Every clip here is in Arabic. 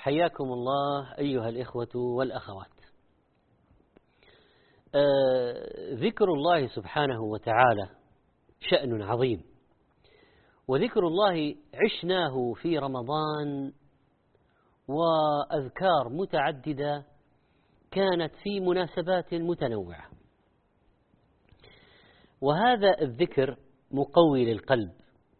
حياكم الله أيها الإخوة والأخوات. ذكر الله سبحانه وتعالى شأن عظيم، وذكر الله عشناه في رمضان، وأذكار متعددة كانت في مناسبات متنوعة، وهذا الذكر مقوي للقلب.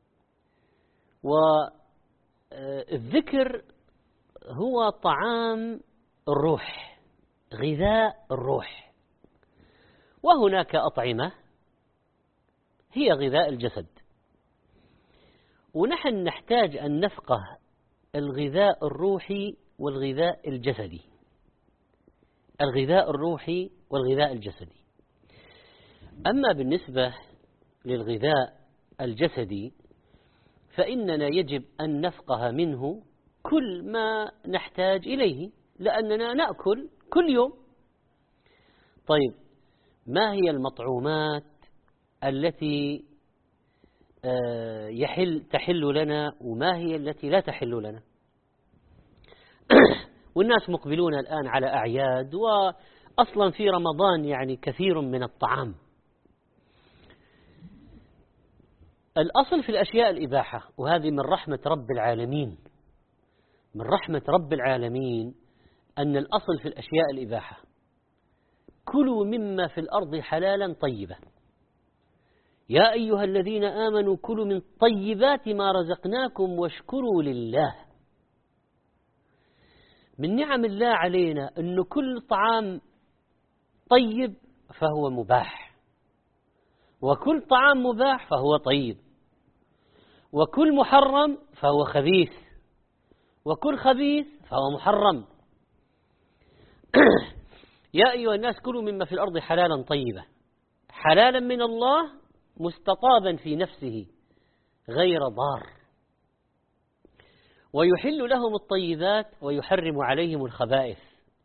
والذكر هو طعام الروح، غذاء الروح، وهناك أطعمة هي غذاء الجسد، ونحن نحتاج أن نفقه الغذاء الروحي والغذاء الجسدي، الغذاء الروحي والغذاء الجسدي. أما بالنسبة للغذاء الجسدي فإننا يجب أن نفقه منه كل ما نحتاج إليه، لأننا نأكل كل يوم. طيب، ما هي المطعومات التي تحل لنا، وما هي التي لا تحل لنا؟ والناس مقبلون الآن على أعياد، وأصلا في رمضان يعني كثير من الطعام. الأصل في الأشياء الإباحة، وهذه من رحمة رب العالمين، من رحمة رب العالمين أن الأصل في الأشياء الإباحة. كلوا مما في الأرض حلالا طيبا، يا أيها الذين آمنوا كلوا من طيبات ما رزقناكم واشكروا لله. من نعم الله علينا أن كل طعام طيب فهو مباح، وكل طعام مباح فهو طيب، وكل محرم فهو خبيث، وكل خبيث فهو محرم. يا أيها الناس كلوا مما في الأرض حلالا طيبا، حلالا من الله مستطابا في نفسه غير ضار، ويحل لهم الطيبات ويحرم عليهم الخبائث.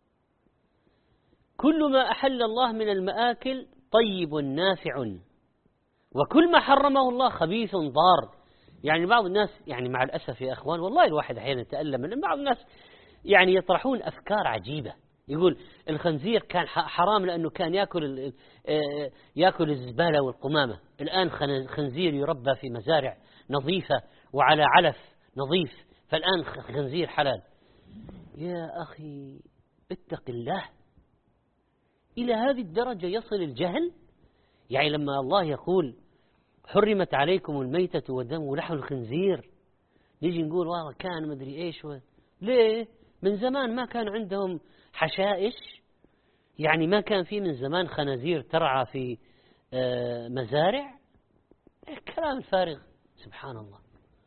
كل ما أحل الله من المآكل طيب نافع، وكل ما حرمه الله خبيث ضار. يعني بعض الناس، يعني مع الأسف يا أخوان، والله الواحد أحيانا يتألم من بعض الناس، يعني يطرحون أفكار عجيبة. يقول الخنزير كان حرام لأنه كان يأكل الزبالة والقمامة، الآن خنزير يربى في مزارع نظيفة وعلى علف نظيف، فالآن خنزير حلال. يا أخي اتق الله، إلى هذه الدرجة يصل الجهل؟ يعني لما الله يقول حرمت عليكم الميتة والدم ولحم الخنزير، نيجي نقول والله كان مدري إيش ليه؟ من زمان ما كان عندهم حشائش، يعني ما كان في من زمان خنازير ترعى في مزارع. كلام فارغ، سبحان الله.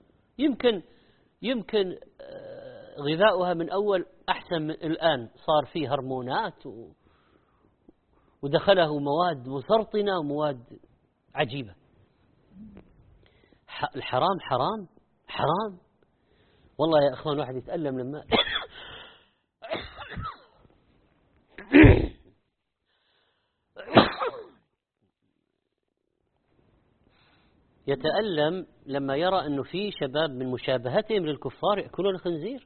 يمكن غذاؤها من أول أحسن من الآن، صار فيه هرمونات ودخله مواد مسرطنة ومواد عجيبة. الحرام حرام حرام. والله يا أخوان واحد يتألم لما يتألم لما يرى أنه في شباب من مشابهتهم للكفار يأكلون الخنزير.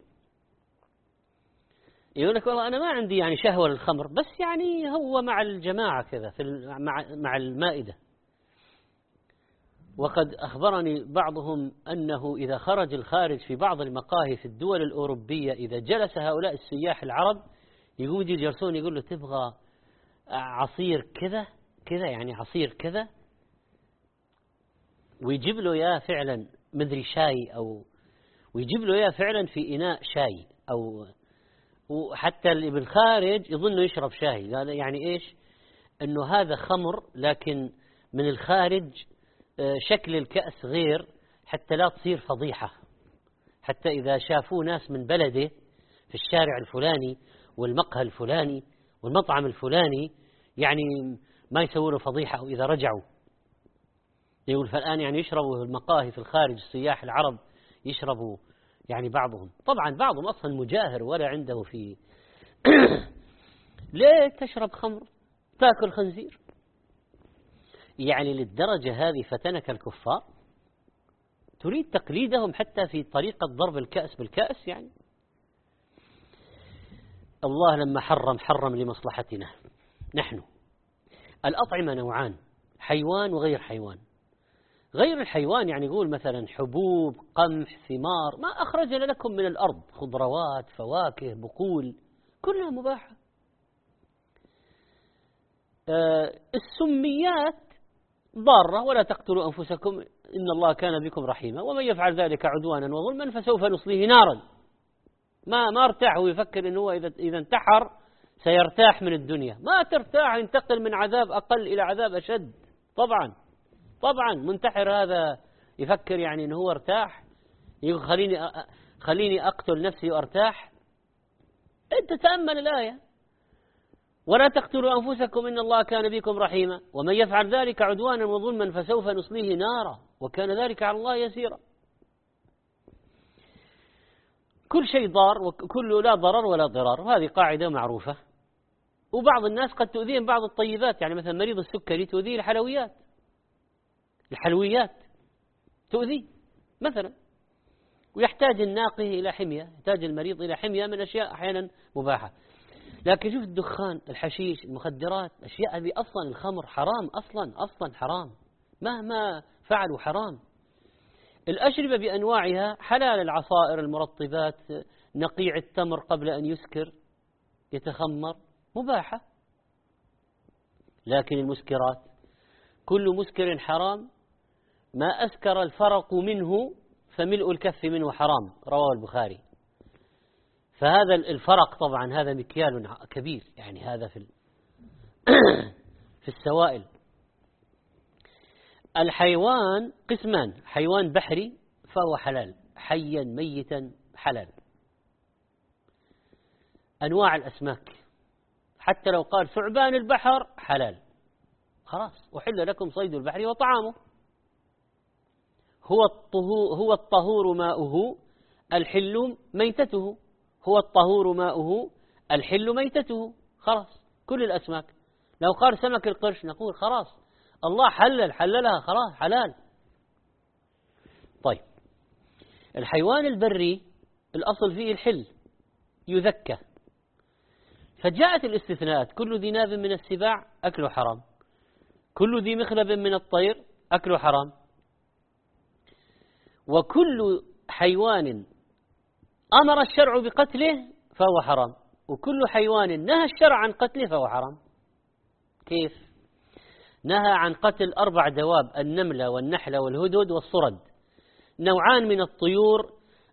يقول لك والله أنا ما عندي يعني شهوة للخمر، بس يعني هو مع الجماعة كذا مع المائدة. وقد أخبرني بعضهم أنه إذا خرج الخارج في بعض المقاهي في الدول الأوروبية، إذا جلس هؤلاء السياح العرب يقوم يجلسون، يقول له تبغى عصير كذا كذا، يعني عصير كذا، ويجيب له يا فعلا مدري شاي، أو ويجيب له يا فعلا في إناء شاي، أو وحتى اللي بالخارج يظن يشرب شاي. يعني إيش؟ أنه هذا خمر، لكن من الخارج شكل الكأس غير، حتى لا تصير فضيحة، حتى إذا شافوا ناس من بلده في الشارع الفلاني والمقهى الفلاني والمطعم الفلاني، يعني ما يسووا فضيحة. أو إذا رجعوا يقول فالآن يعني يشربوا المقاهي في الخارج، السياح العرب يشربوا، يعني بعضهم، طبعا بعضهم أصلا مجاهر ولا عنده في ليه تشرب خمر تأكل خنزير؟ يعني للدرجة هذه فتنك الكفار؟ تريد تقليدهم حتى في طريقة ضرب الكأس بالكأس؟ يعني الله لما حرم لمصلحتنا نحن. الأطعمة نوعان: حيوان وغير حيوان. غير الحيوان يعني يقول مثلا حبوب، قمح، ثمار، ما أخرجنا لكم من الأرض، خضروات، فواكه، بقول، كلها مباحة. السميات ضارة: ولا تقتلوا أنفسكم إن الله كان بكم رحيما ومن يفعل ذلك عدوانا وظلما فسوف نصليه نارا. ما ارتاح ويفكر إنه هو إذا انتحر سيرتاح من الدنيا. ما ترتاح، ينتقل من عذاب أقل إلى عذاب أشد. طبعا منتحر هذا يفكر يعني إنه هو ارتاح، يقول خليني أقتل نفسي وأرتاح. أنت تأمل الآية: ولا تقتلوا أنفسكم إن الله كان بكم رحيما ومن يفعل ذلك عدوانا وظلما فسوف نصليه نارا وكان ذلك على الله يسيرا. كل شيء ضار وكله لا ضرر ولا ضرار، وهذه قاعدة معروفة. وبعض الناس قد تؤذيهم بعض الطيبات، يعني مثلا مريض السكري تؤذيه الحلويات تؤذيه مثلا، ويحتاج الناقي إلى حمية، يحتاج المريض إلى حمية من أشياء أحيانا مباحة. لكن شوف الدخان، الحشيش، المخدرات، أشياء هذه أصلا، الخمر حرام أصلا حرام، مهما فعلوا حرام. الأشربة بأنواعها حلال: العصائر، المرطبات، نقيع التمر قبل أن يسكر يتخمر مباحة. لكن المسكرات كل مسكر حرام، ما أسكر الفرق منه فملء الكف منه حرام، رواه البخاري. فهذا الفرق طبعا هذا مكيال كبير، يعني هذا في السوائل. الحيوان قسمان: حيوان بحري فهو حلال، حيا ميتا حلال. أنواع الأسماك حتى لو قال ثعبان البحر حلال، خلاص أحل لكم صيد البحر وطعامه. هو الطهور ماؤه الحل ميتته، هو الطهور ماؤه الحل ميتته، خلاص. كل الأسماك لو قال سمك القرش نقول خلاص الله حللها، خلاص حلال. طيب الحيوان البري الأصل فيه الحل يذكى، فجاءت الاستثناءات: كل ذي ناب من السباع أكله حرام، كل ذي مخلب من الطير أكله حرام، وكل حيوان أمر الشرع بقتله فهو حرام، وكل حيوان نهى الشرع عن قتله فهو حرام. كيف؟ نهى عن قتل 4 دواب: النملة والنحلة والهدهد والصرد، نوعان من الطيور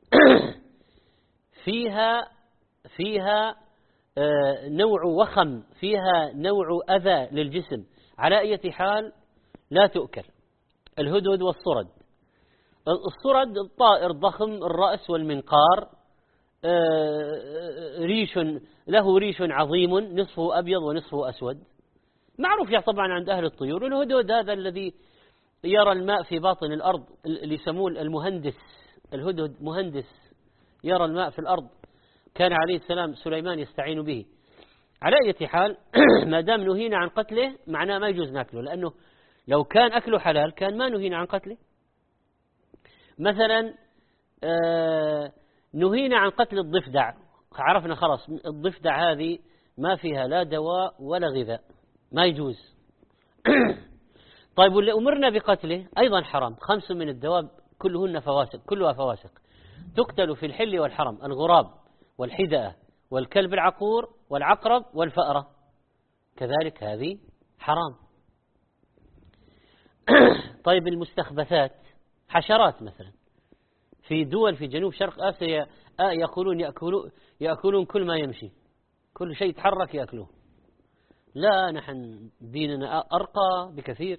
فيها نوع وخم، فيها نوع أذى للجسم، على أي حال لا تؤكل: الهدهد والصرد. الصرد الطائر ضخم الرأس والمنقار، له ريش عظيم نصفه أبيض ونصفه أسود، معروف طبعا عند أهل الطيور. الهدهد هذا الذي يرى الماء في باطن الأرض، اللي يسمون المهندس، الهدهد مهندس يرى الماء في الأرض، كان عليه السلام سليمان يستعين به. على أي حال ما دام نهينا عن قتله معناه ما يجوز ناكله، لأنه لو كان أكله حلال كان ما نهينا عن قتله. مثلا نهينا عن قتل الضفدع، عرفنا خلاص الضفدع هذه ما فيها لا دواء ولا غذاء، ما يجوز. طيب واللي أمرنا بقتله أيضا حرام: 5 من الدواب كلها فواسق تقتل في الحل والحرم: الغراب والحدأة والكلب العقور والعقرب والفأرة، كذلك هذه حرام. طيب المستخبثات، حشرات مثلا، في دول في جنوب شرق آسيا يأكلون كل ما يمشي، كل شيء يتحرك يأكلوه. لا، نحن ديننا أرقى بكثير.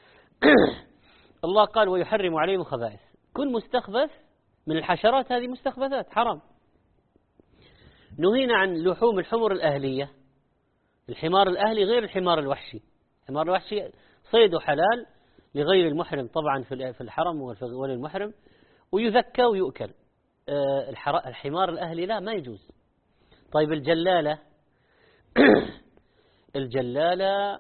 الله قال: ويحرم عليهم الخبائث. كل مستخبث من الحشرات هذه مستخبثات حرام. نهينا عن لحوم الحمر الأهلية، الحمار الأهلي غير الحمار الوحشي. الحمار الوحشي صيده حلال لغير المحرم طبعا في الحرم وللمحرم، ويذكى ويؤكل. الحمار الأهلي لا، ما يجوز. طيب الجلالة الجلالة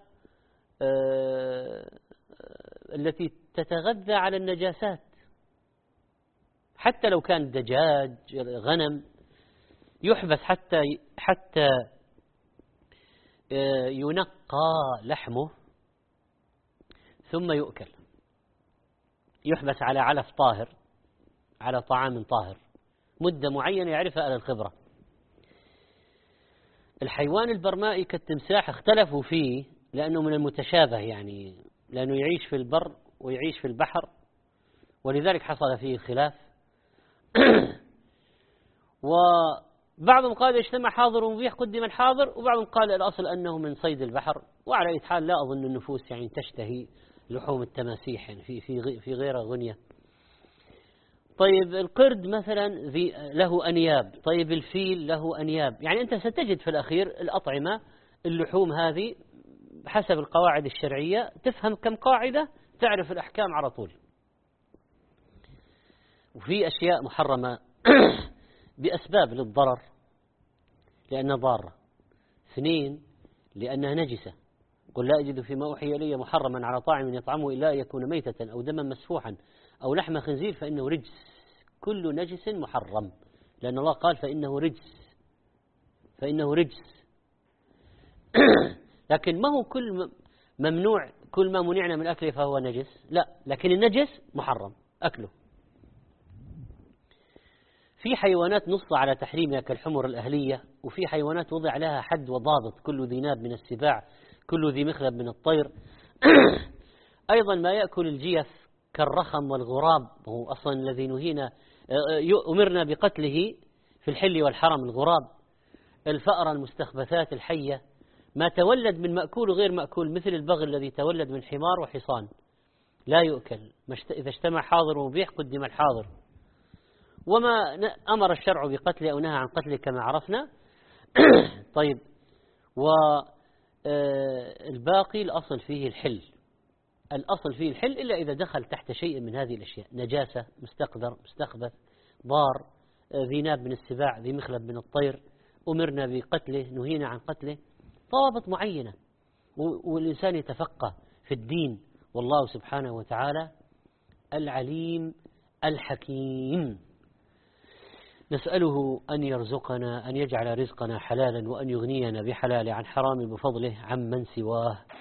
التي تتغذى على النجاسات، حتى لو كان دجاج غنم يحبس حتى ينقى لحمه ثم يؤكل. يحبس على علف طاهر، على طعام طاهر مدة معينة يعرفها أهل الخبرة. الحيوان البرمائي كالتمساح اختلفوا فيه لأنه من المتشابه، يعني لأنه يعيش في البر ويعيش في البحر، ولذلك حصل فيه خلاف. وبعضهم قال اجتمع حاضر ومبيح قدم الحاضر، وبعضهم قال الأصل أنه من صيد البحر. وعلى أي حال لا أظن النفوس يعني تشتهي لحوم التماسيح، يعني في غيرها غنية. طيب القرد مثلا له أنياب، طيب الفيل له أنياب. يعني أنت ستجد في الأخير الأطعمة اللحوم هذه حسب القواعد الشرعية، تفهم كم قاعدة تعرف الأحكام على طول. وفي أشياء محرمة بأسباب للضرر لأنها ضارة. 2 لأنها نجسة. قل لا أجد فيما أوحي إلي محرما على طاعم يطعمه إلا أن يكون ميتة أو دما مسفوحا أو لحم خنزير فإنه رجس. كل نجس محرم، لأن الله قال فإنه رجس. لكن ما هو كل ممنوع، كل ما منعنا من أكله فهو نجس، لا، لكن النجس محرم أكله. في حيوانات نص على تحريمها كالحمر الأهلية، وفي حيوانات وضع لها حد وضابط: كل ذي ناب من السباع، كل ذي مخلب من الطير. أيضا ما يأكل الجيف كالرخم والغراب، وهو أصلا الذي نهينا أمرنا بقتله في الحل والحرم، الغراب. الفأرة المستخبثات الحية، ما تولد من مأكول وغير مأكول مثل البغل الذي تولد من حمار وحصان لا يؤكل. إذا اجتمع حاضر ومبيح قدم الحاضر. وما أمر الشرع بقتله أو نهى عن قتله كما عرفنا. طيب، والباقي الأصل فيه الحل. الأصل فيه الحل إلا إذا دخل تحت شيء من هذه الأشياء: نجاسة، مستقذر، مستخبث، ضار، ذي ناب من السباع، ذي مخلب من الطير، أمرنا بقتله، نهينا عن قتله. ضوابط معينة، والإنسان يتفقه في الدين. والله سبحانه وتعالى العليم الحكيم. نسأله أن يرزقنا، أن يجعل رزقنا حلالا، وأن يغنينا بحلال عن حرام بفضله عمن سواه.